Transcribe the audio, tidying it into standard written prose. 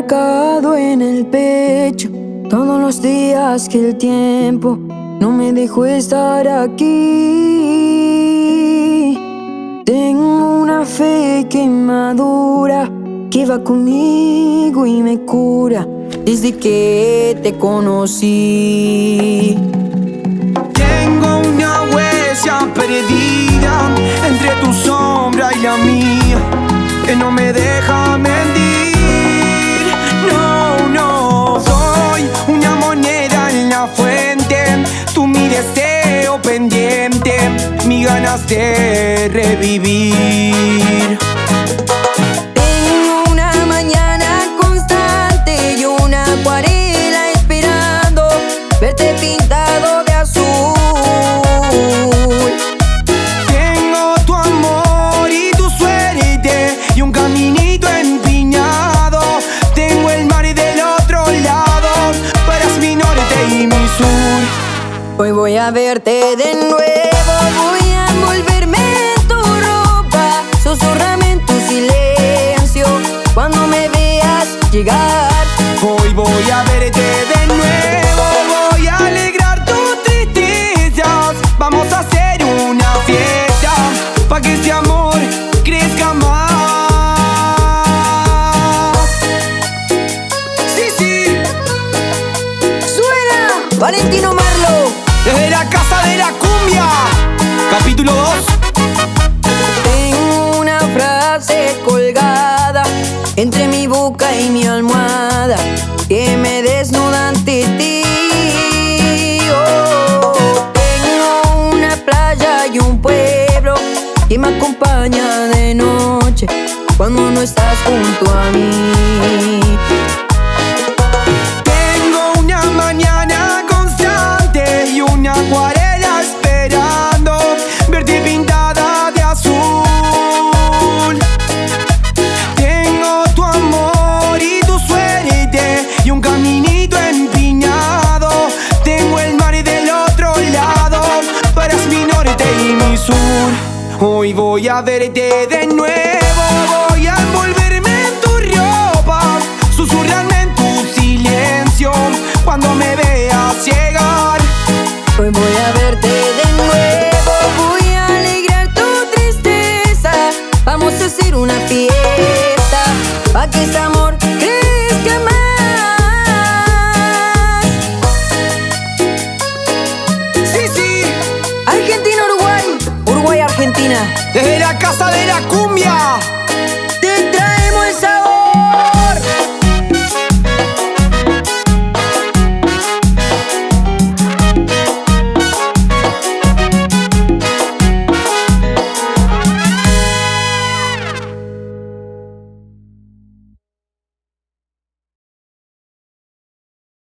marcado en el pecho todos los días que el tiempo no me dejó estar aquí. Tengo una fe que madura, que va conmigo y me cura desde que te conocí. Tengo una huella perdida entre tu sombra y la mía, que no me deja mentir. No, no, soy una moneda en la fuente, tú mi deseo pendiente, mis ganas de revivir. Tengo una mañana constante y una acuarela esperando verte pintado de azul. Tengo tu amor y tu suerte y un caminito empinado. Tengo el mar del otro lado, tú eres mi norte y mi sur. Hoy voy a verte de nuevo, voy a envolverme en tu ropa, susurrame en tu silencio cuando me veas llegar. Hoy voy a verte de nuevo, voy a alegrar tus tristezas. Vamos a hacer una fiesta pa' que este amor crezca más. Sí, sí, ¡Suena! Valentino Marlo. desde la casa de la cumbia, capítulo 2. Tengo una frase colgada entre mi boca y mi almohada que me desnuda ante ti. Oh, tengo una playa y un pueblo que me acompaña de noche cuando no estás junto a mí. Tengo una mañana constante y una acuarela esperando verte pintada de azul. Tengo tu amor y tu suerte y un caminito empinado. Tengo el mar del otro lado, tú eres mi norte y mi sur. Hoy voy a verte de nuevo, voy a envolverme en tu ropa, susurrarme en tu silencio cuando me veas llegar. Hoy voy a verte de nuevo, voy a alegrar tu tristeza. Vamos a hacer una fiesta pa' que esta